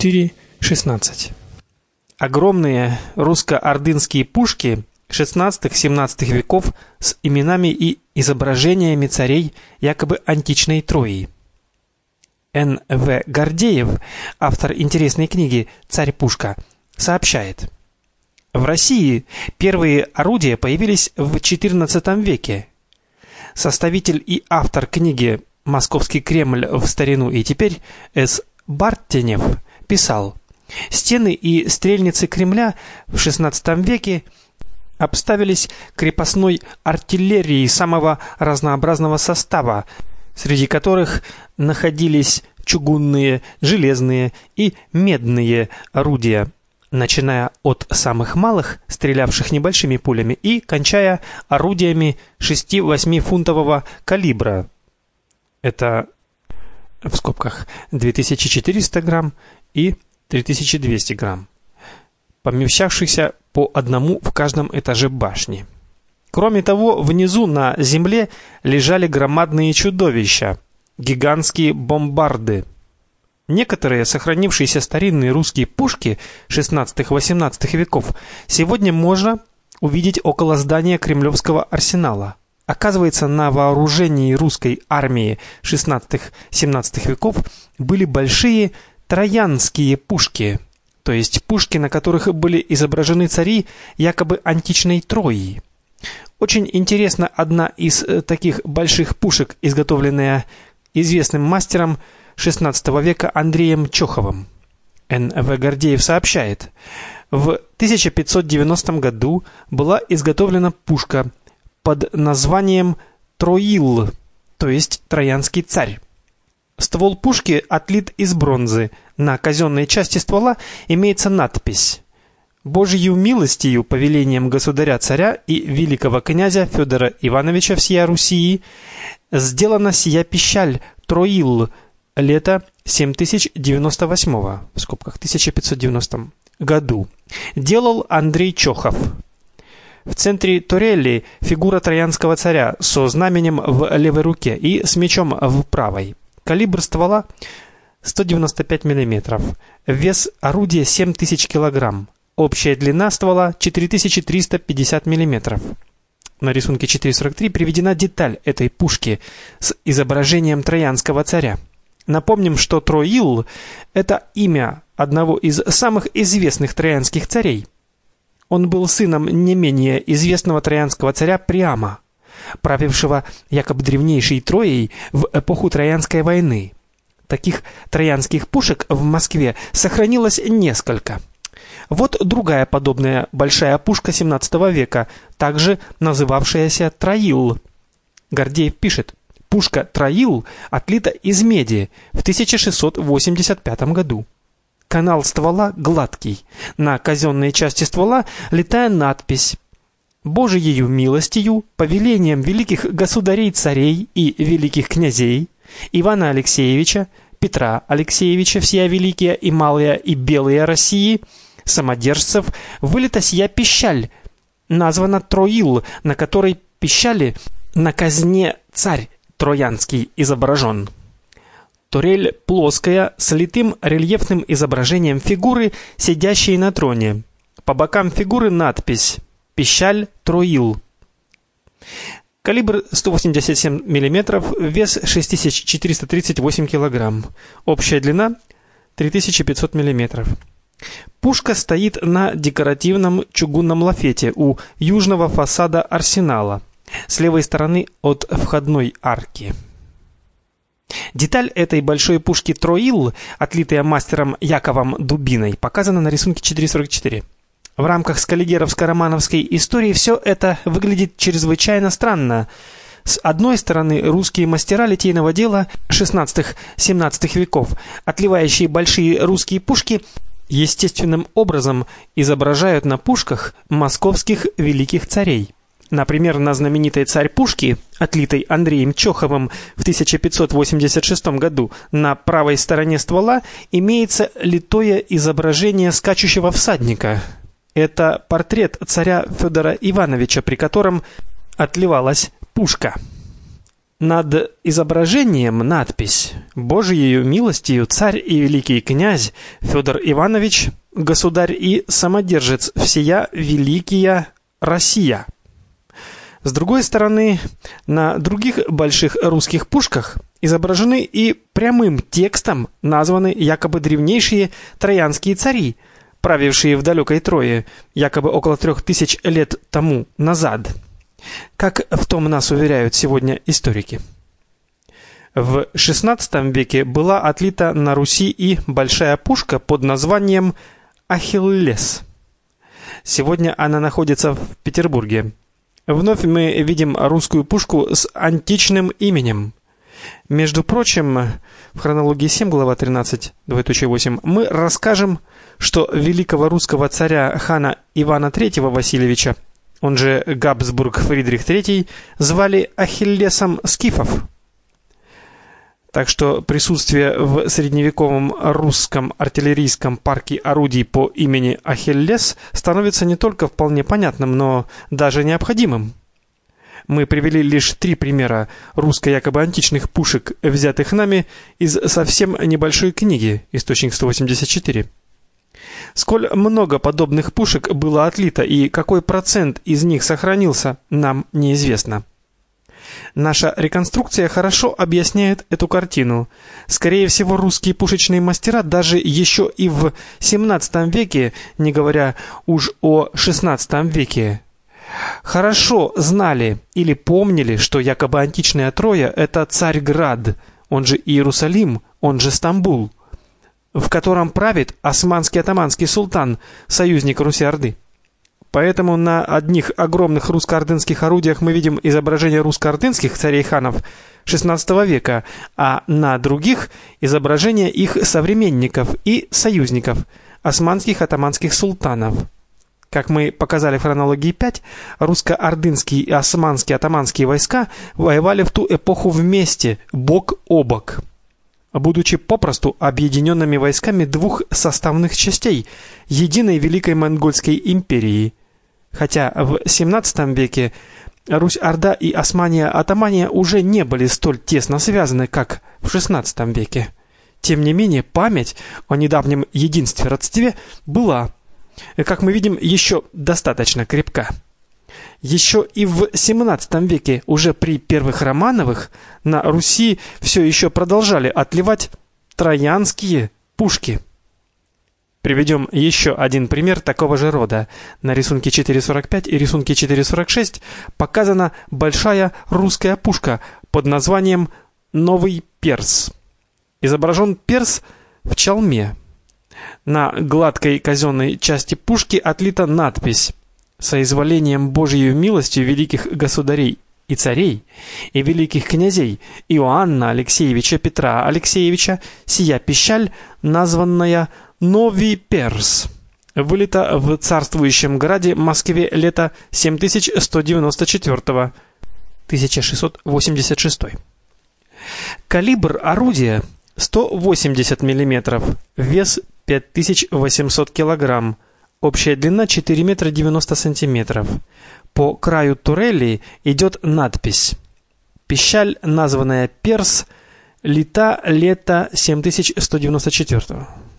4:16. Огромные русско-ордынские пушки XVI-XVII веков с именами и изображениями царей якобы античной Трои. Н.В. Гордеев, автор интересной книги «Царь-пушка», сообщает: в России первые орудия появились в XIV веке. Составитель и автор книги «Московский Кремль в старину и теперь» С. Бартенев писал: стены и стрельницы Кремля в XVI веке обставились крепостной артиллерией самого разнообразного состава, среди которых находились чугунные, железные и медные орудия, начиная от самых малых, стрелявших небольшими пулями, и кончая орудиями 6-8-фунтового калибра. Это в скобках 2400 грамм и 3200 грамм, помещавшихся по одному в каждом этаже башни. Кроме того, внизу на земле лежали громадные чудовища, гигантские бомбарды. Некоторые сохранившиеся старинные русские пушки XVI-XVIII веков сегодня можно увидеть около здания Кремлевского арсенала. Оказывается, на вооружении русской армии XVI-XVII веков были большие троянские пушки, то есть пушки, на которых были изображены цари якобы античной Трои. Очень интересна одна из таких больших пушек, изготовленная известным мастером XVI века Андреем Чоховым. Н.В. Гордеев сообщает: в 1590 году была изготовлена пушка под названием Троил, то есть Троянский царь. Ствол пушки отлит из бронзы. На казенной части ствола имеется надпись: Божию милостью, повелением государя-царя и великого князя Федора Ивановича всея Руси сделана сия пищаль Троил, лето 7098, в скобках 1590 году. Делал Андрей Чохов. В центре турели фигура троянского царя со знаменем в левой руке и с мечом в правой. Калибр ствола 195 мм. Вес орудия 7000 кг. Общая длина ствола 4350 мм. На рисунке 4.43 приведена деталь этой пушки с изображением троянского царя. Напомним, что Троил – это имя одного из самых известных троянских царей. Он был сыном не менее известного троянского царя Приама, правившего якобы древнейшей Троей в эпоху Троянской войны. Таких троянских пушек в Москве сохранилось несколько. Вот другая подобная большая пушка XVII века, также называвшаяся Троил. Гордеев пишет: пушка Троил отлита из меди в 1685 году. Канал ствола гладкий. На казенной части ствола литая надпись: Божиею милостью, повелением великих государей-царей и великих князей Ивана Алексеевича, Петра Алексеевича, всея великая и малая и белая России, самодержцев, вылита сия пищаль, названа Троил, на которой пищали на казне царь Троянский изображен. Турель плоская, с литым рельефным изображением фигуры, сидящей на троне. По бокам фигуры надпись «Пищаль Троил». Калибр 187 мм, вес 6438 кг. Общая длина 3500 мм. Пушка стоит на декоративном чугунном лафете у южного фасада арсенала, с левой стороны от входной арки. Деталь этой большой пушки Троил, отлитая мастером Яковом Дубиной, показана на рисунке 4.44. В рамках скаллигеровско-романовской истории все это выглядит чрезвычайно странно. С одной стороны, русские мастера литейного дела XVI-XVII веков, отливающие большие русские пушки, естественным образом изображают на пушках московских великих царей. Например, на знаменитой царь-пушке, отлитой Андреем Чоховым в 1586 году, на правой стороне ствола имеется литое изображение скачущего всадника. Это портрет царя Федора Ивановича, при котором отливалась пушка. Над изображением надпись: «Божиею милостью царь и великий князь Федор Иванович, государь и самодержец всея великия Россия». С другой стороны, на других больших русских пушках изображены и прямым текстом названы якобы древнейшие троянские цари, правившие в далекой Трое, якобы около 3000 лет тому назад. Как в том нас уверяют сегодня историки. В XVI веке была отлита на Руси и большая пушка под названием Ахиллес. Сегодня она находится в Петербурге. Вновь мы видим русскую пушку с античным именем. Между прочим, в хронологии 7, глава 13, 2.8, мы расскажем, что великого русского царя хана Ивана III Васильевича, он же Габсбург Фридрих III, звали Ахиллесом скифов. Так что присутствие в средневековом русском артиллерийском парке орудий по имени Ахиллес становится не только вполне понятным, но даже необходимым. Мы привели лишь 3 примера русско-якобы античных пушек, взятых нами из совсем небольшой книги, источник 184. Сколь много подобных пушек было отлито и какой процент из них сохранился, нам неизвестно. Наша реконструкция хорошо объясняет эту картину. Скорее всего, русские пушечные мастера даже еще и в XVII веке, не говоря уж о XVI веке, хорошо знали или помнили, что якобы античная Троя – это Царьград, он же Иерусалим, он же Стамбул, в котором правит османский атаманский султан, союзник Руси-Орды. Поэтому на одних огромных русско-ордынских орудиях мы видим изображения русско-ордынских царей-ханов XVI века, а на других изображения их современников и союзников, османских атаманских султанов. Как мы показали в хронологии 5, русско-ордынские и османские атаманские войска воевали в ту эпоху вместе, бок о бок, будучи попросту объединенными войсками двух составных частей единой Великой Монгольской империи. Хотя в XVII веке Русь-Орда и Османия-Атамания уже не были столь тесно связаны, как в XVI веке. Тем не менее, память о недавнем единстве-родстве была, как мы видим, еще достаточно крепка. Еще и в XVII веке, уже при первых Романовых, на Руси все еще продолжали отливать троянские пушки. Приведем еще один пример такого же рода. На рисунке 4.45 и рисунке 4.46 показана большая русская пушка под названием «Новый Перс». Изображен перс в чалме. На гладкой казенной части пушки отлита надпись: «Соизволением Божией милостью великих государей и царей, и великих князей Иоанна Алексеевича Петра Алексеевича, сия пищаль, названная Новый Перс, вылета в царствующем граде Москве лето 7194 1686. Калибр орудия 180 мм, вес 5800 кг, общая длина 4 метра 90 сантиметров. По краю турели идет надпись: «Пищаль, названная Перс, лета 7194».